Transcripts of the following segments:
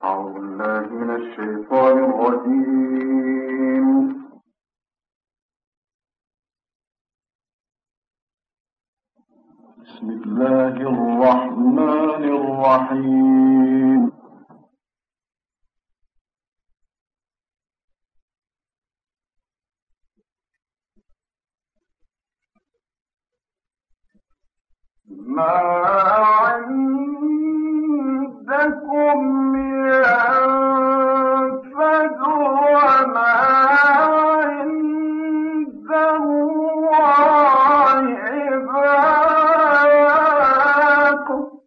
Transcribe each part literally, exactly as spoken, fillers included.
أعوذ بالله من الشيطان الرجيم. بسم الله الرحمن الرحيم. ما عندكم ينفد وما عند الله باق.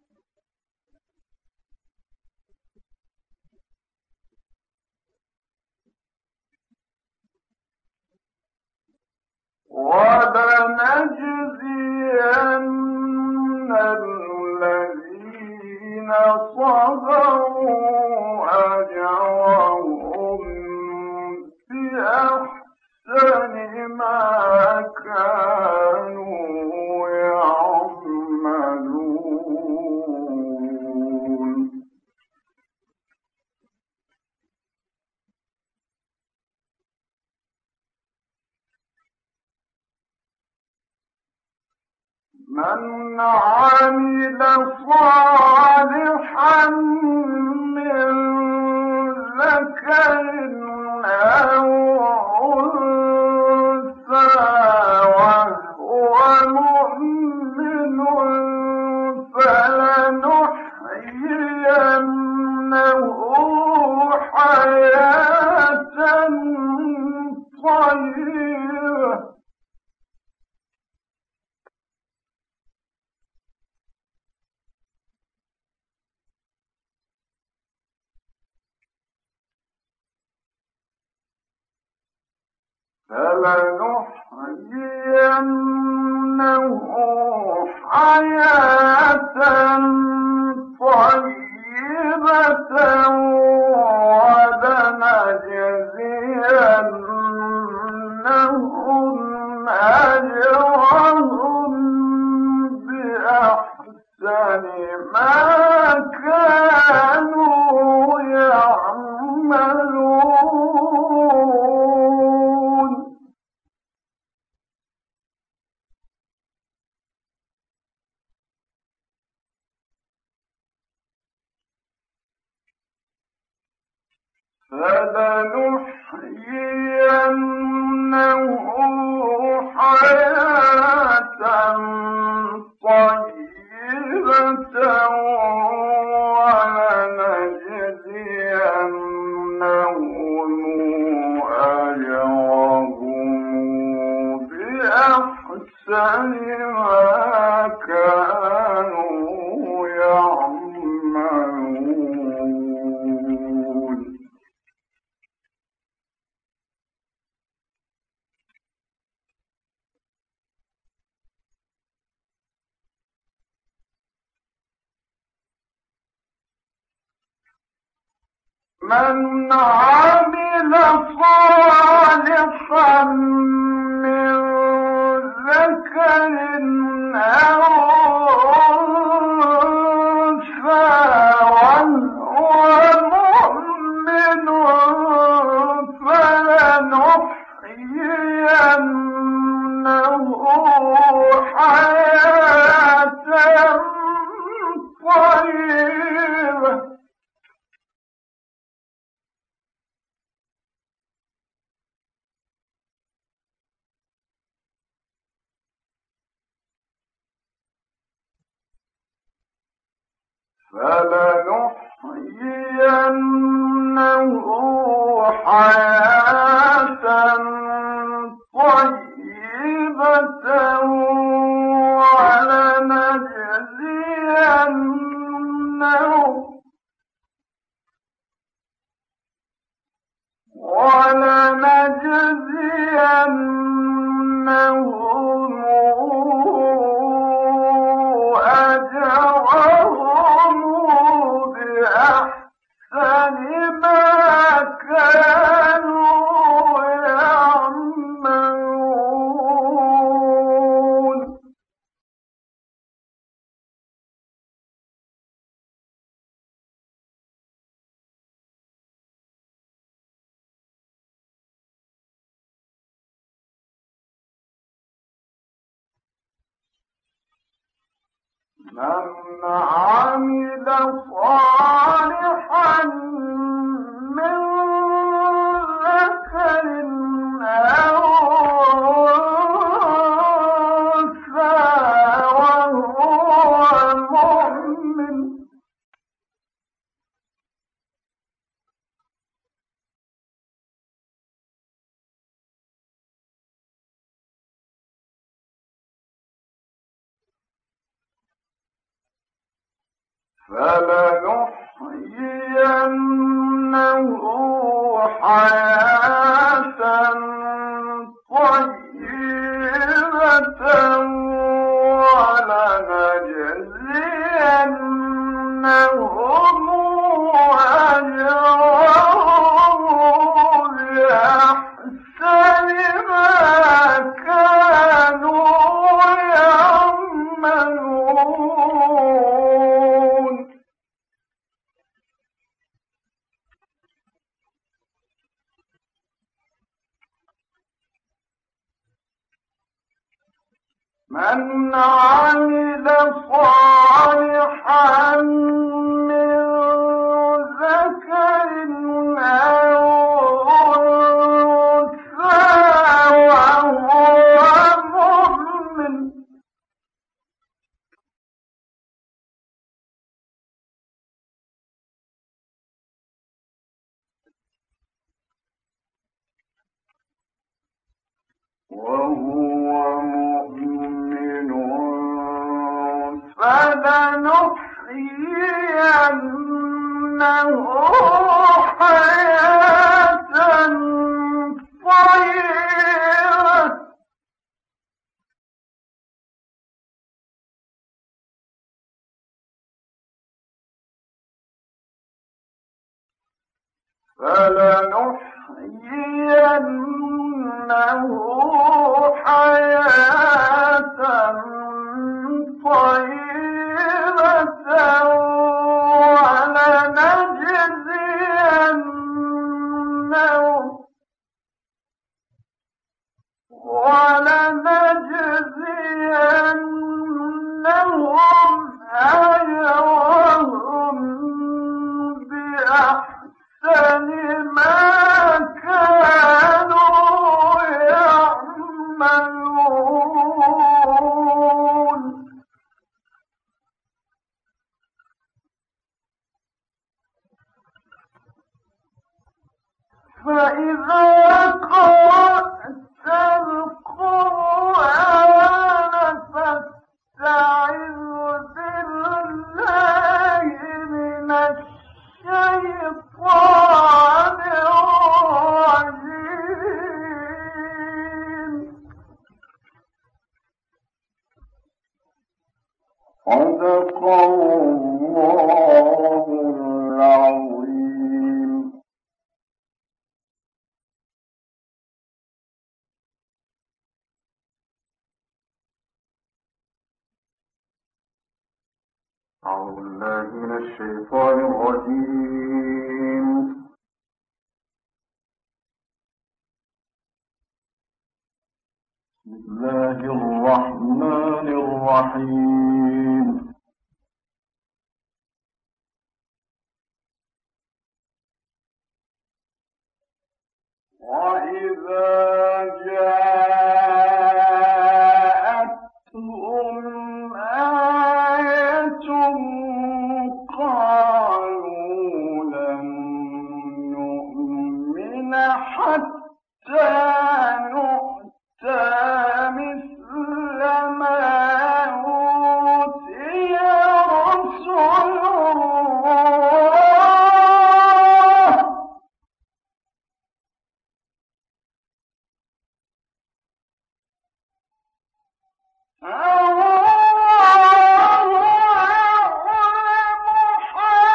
وَلَنَجْزِيَنَّ الَّذِينَ صَبَرُوا أَجْرَهُم بِأَحْسَنِ مَا كَانُوا يَعْمَلُونَ. مَنْ عَمِلَ صَالِحًا مِّن ذَكَرٍ أَوْ أُنثَىٰ وَهُوَ مُؤْمِنٌ فَلَنُحْيِيَنَّهُ حَيَاةً طَيِّبَةً فَلَنُحْيِيَنَّهُ حَيَاةً طَيِّبَةً وَلَنَجْزِيَنَّهُمْ أَجْرَهُم بِأَحْسَنِ مَا كَانُوا يَعْمَلُونَ. فَلَنُحْيِيَنَّهُ حَيَاةً طَيِّبَةً وَلَنَجْزِيَنَّهُمْ أَجْرَهُم بِأَحْسَنِ مَا كَانُوا يَعْمَلُونَ. مَنْ عَمِلَ صَالِحًا مِّن ذَكَرٍ أَوْ أُنثَىٰ وَهُوَ مُؤْمِنٌ فَلَنُحْيِيَنَّهُ حَيَاةً طَيِّبَةً فَلَنُحْيِيَنَّهُ حَيَاةً طَيِّبَةً وَلَنَجْزِيَنَّهُمْ وَلَنَجْزِيَنَّهُمْ أَجْرَهُم بِأَحْسَنِ مَا كَانُوا يَعْمَلُونَ. من عمل صالحا من ذكر أو أنثى وهو مؤمن فلنحيينه حياة طيبة ولنجزينهم أجرهم بأحسن ما كانوا يعملون. من عمل صالحا من ذكر أو أنثى وهو مؤمن وهو مؤمن فلنحيينه حياة طيبة فلنحيينه حياة طيبة ولنجزينهم ولنجزينهم أجرهم بأحسن ما كانوا يعملون. فإذا قرأت القرآن فاستعذ بالله من الشيطان الرجيم. صدق الله العظيم. أعوذ بالله من الشيطان الرجيم. بسم الله الرحمن الرحيم. وإذا جاءتهم آية قالوا لن نؤمن حتى نؤتى مثل ما أوتي رسل الله الله أعلم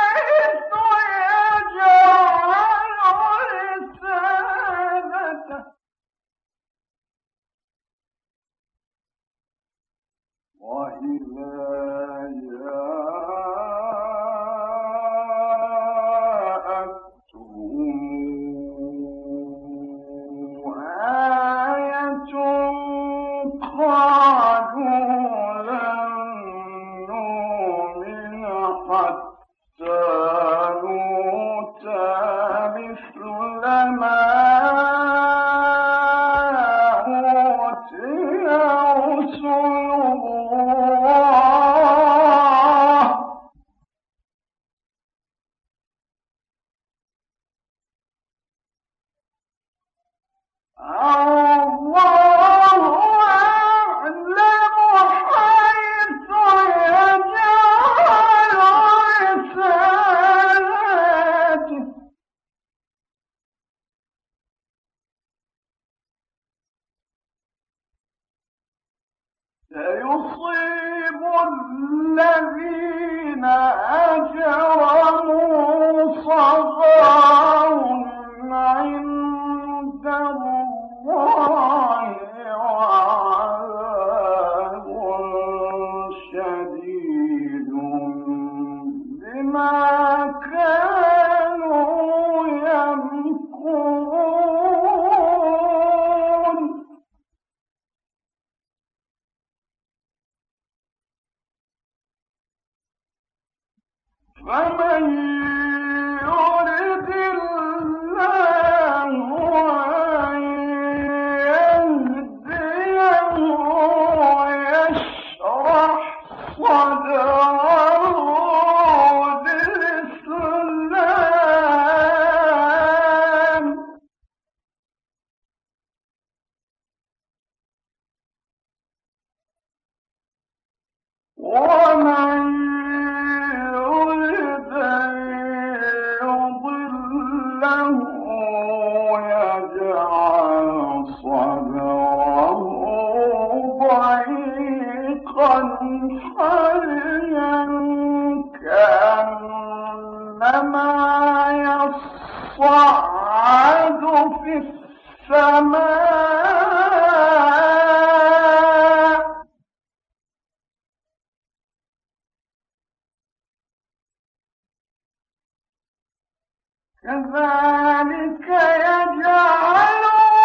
سيصيب الذين أجرموا صغار عند الله وعذاب شديد بما كانوا يمكرون. فمن يرد الله أن يهديه يشرح صدره للإسلام، ومن حريا كأنما يصعد في السماء، كذلك يجعل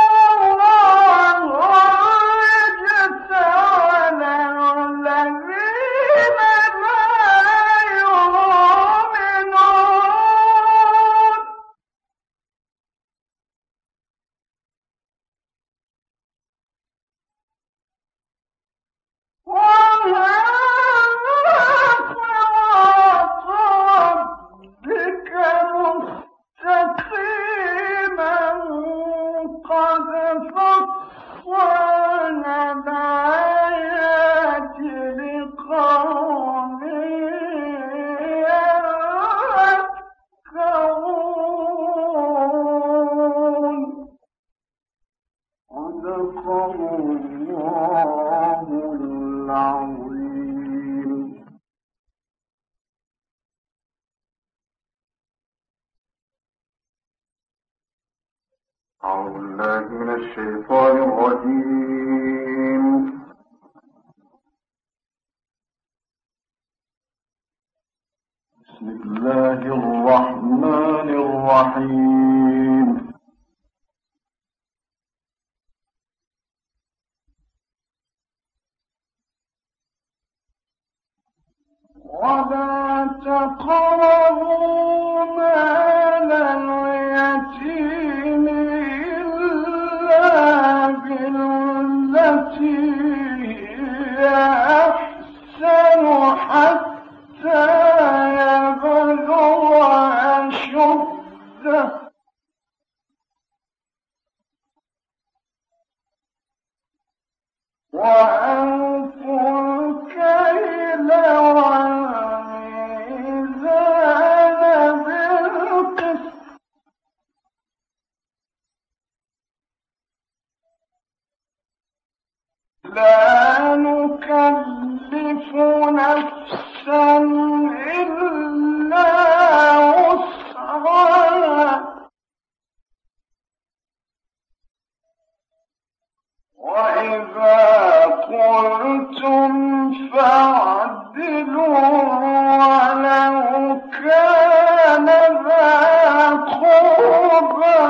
أعوذ بالله من الشيطان الرجيم. بسم الله الرحمن الرحيم. ولا تقربوا مال اليتيم بالتي هي أحسن حتى يبلغ أشده، وأوفوا الكيل والميزان بالقسط، لا نكلف نفسا إلا وسعها، وإذا قلتم فاعدلوا ولو كان ذا قربى،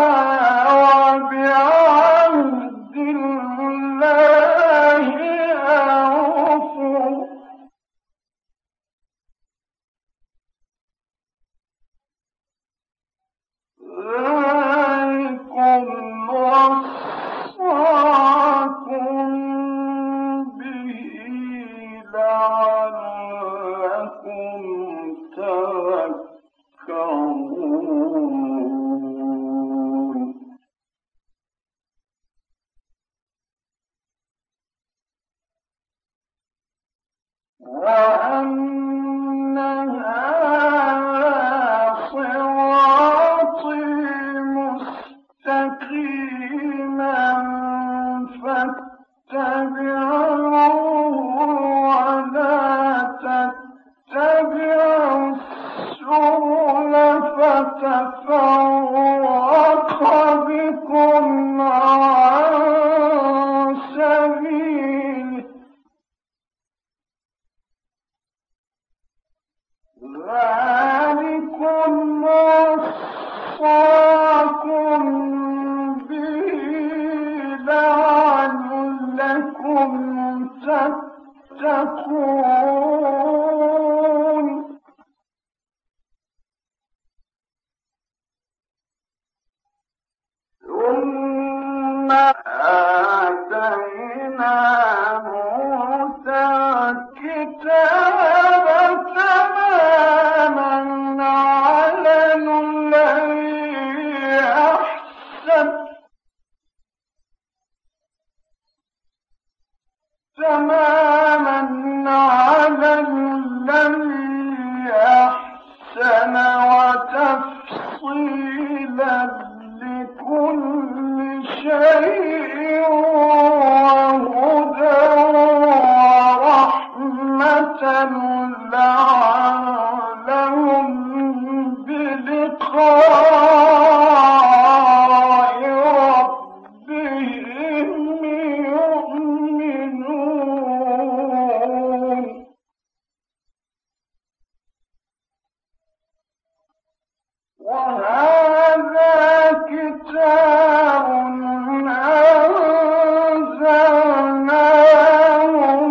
وبعهد الله أوفوا، ذلكم وصاكم به لعلكم تذكرون. تفرق بكم عن سبيله ذلكم وصاكم به لعلكم تتقون ثم آتينا موسى الكتاب تماما على الذي أحسن تماما على الذي أحسن وتفصيلا لكل شيء وهدى ورحمة لعلهم بلقاء ربهم يؤمنون وهذا كتاب أنزلناه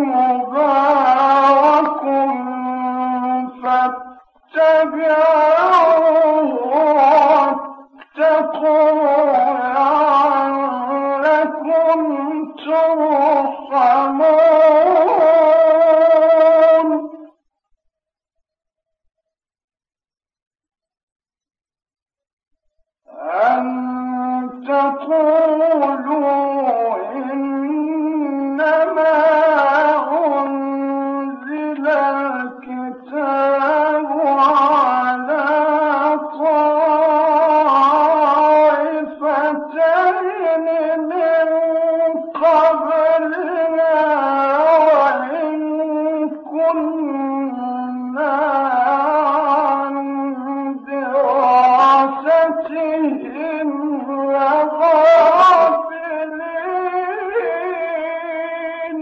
مبارك فاتبعوه واتقوا لعلكم ترحمون أن تقولوا إنما أنزل الكتاب على طائفتين من قبلنا وإن كنا عن دراستهم لغافلين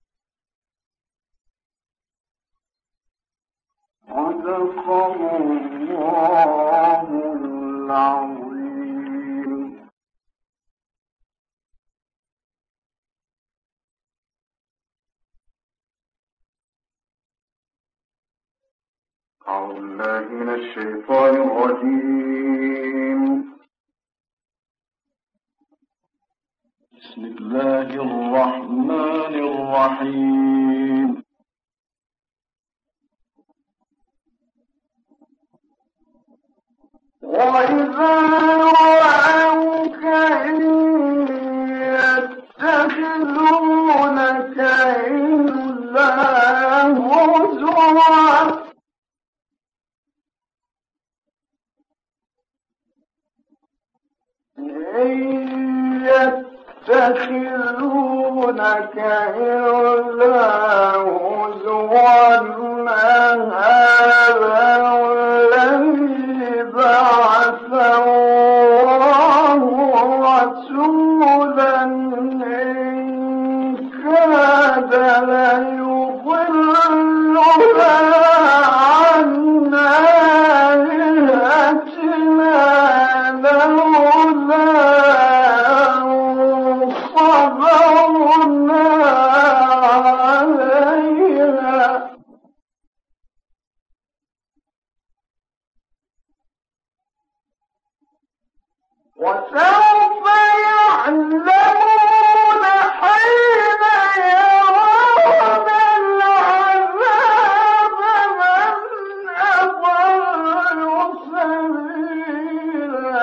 صدق الله العظيم. أعوذ بالله من الشيطان الرجيم. بسم الله الرحمن الرحيم. وإذا رأوك إن يتخذونك إلا هزوا إن يتخذونك إلا هزوا هذا الذي بعث الله رسولا إن كاد ليضلنا عن آلهتنا لولا صبرنا عليها وسوف يعلمون حين يرون العذاب من أضل سبيلا.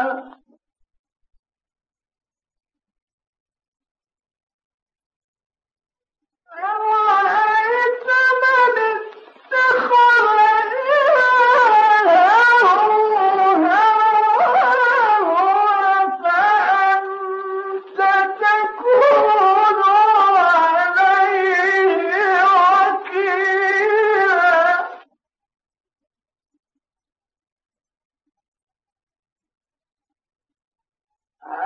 أرأيت من اتخذ إلهه هواه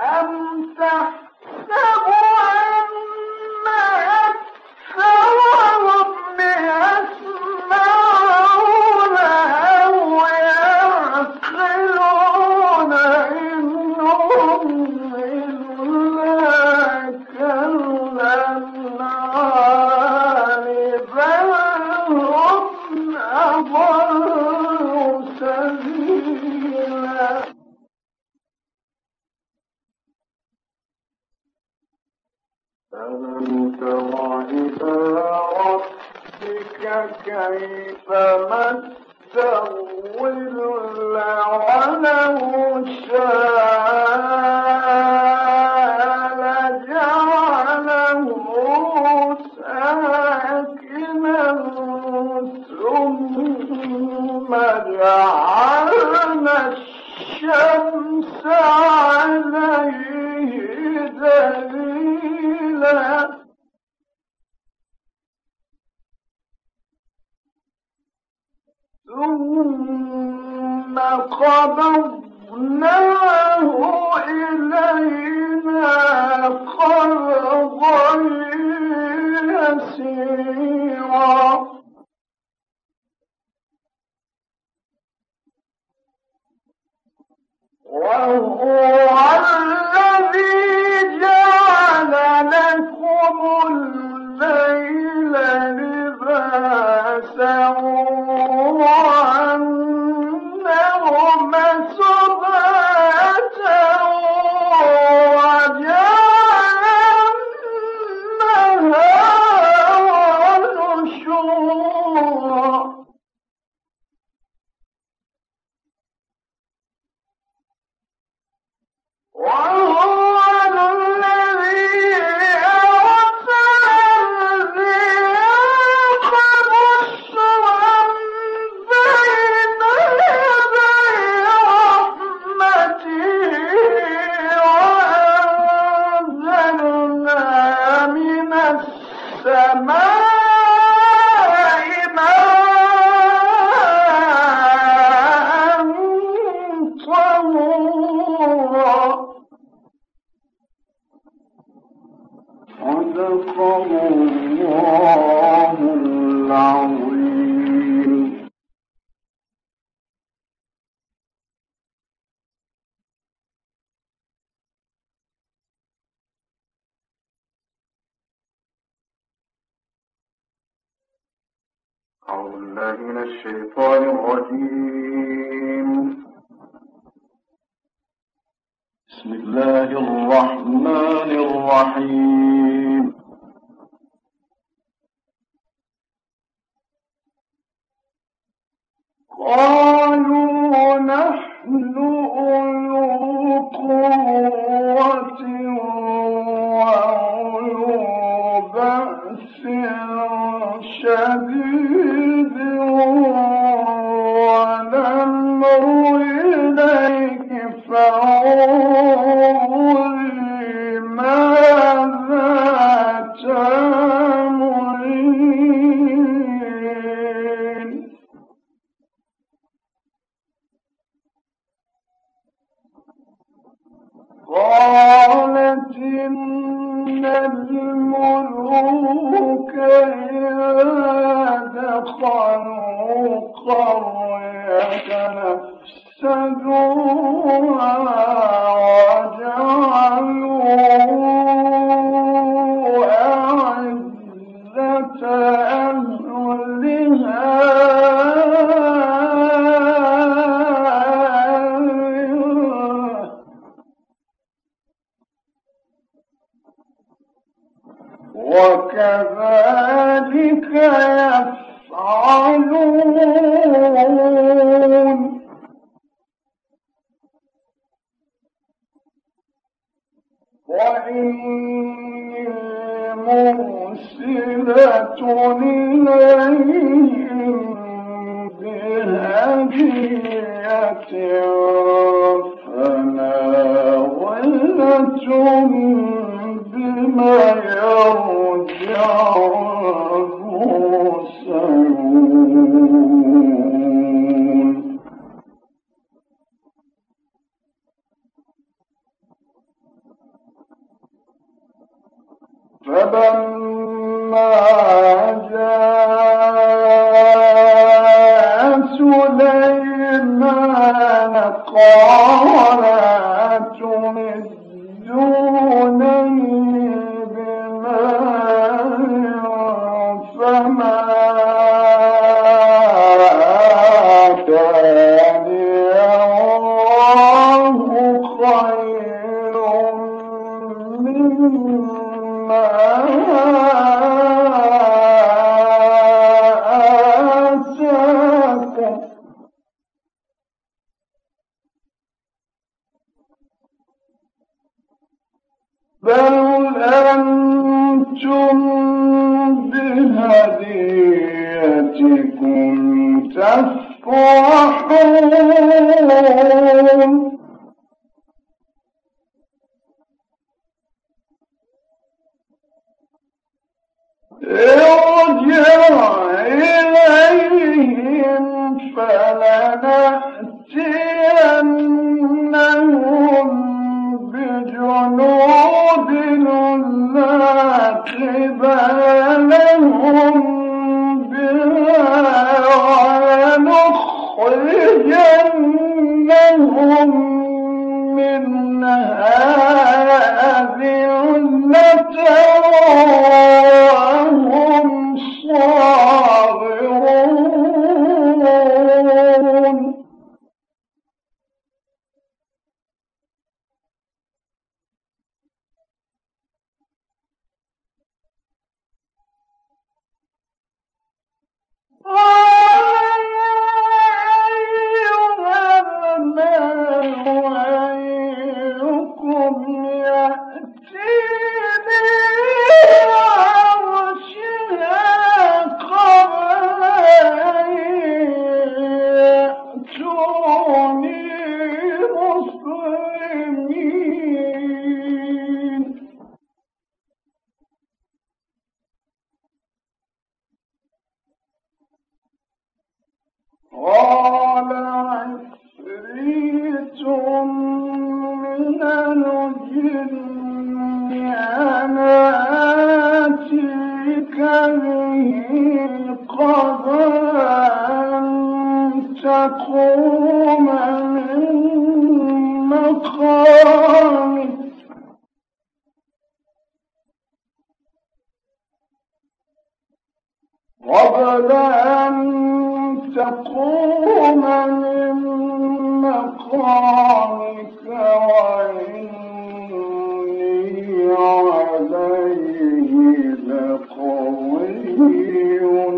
ألم تر إلى ربك كيف مد الظل ولو شاء لجعله ساكنا ثم جعلنا الشمس عليه دليلا ثم قبضناه إلينا قبضا يسيرا وهو الذي جعل لكم الليل لباسا والنوم سباتا وجعل النهار نشورا وهو الذي أرسل الرياح بشرا بين يدي رحمته وأنزلنا من السماء ماء طهورا صدق الله العظيم. أعوذ بالله من الشيطان الرجيم. بسم الله الرحمن الرحيم. قالوا نحن أولو قوة وأولو بأس شديد والأمر إليك فانظري ماذا تأمرين. قالت إن الملوك إذا دخلوا قرية أفسدوها وجعلوا أعزة أهلها وكذلك يفعلون. وإني مرسلة إليهم بهدية فناولة بما يرجع المرسلون. فلما جاء سليمان قال أتمدونني بمال فما آتاني الله خير مما آتاكم بل أنتم بهديتكم تفرحون ارجع إليهم فلنأتينهم بجنود لا قبل لهم بها ونخرجنهم منها أذلة وهم صاغرون قال عفريت من الجن أنا آتيك به قبل أن تقوم من مقامك قبل أن تقوم من مقامك وإني عليه لقوي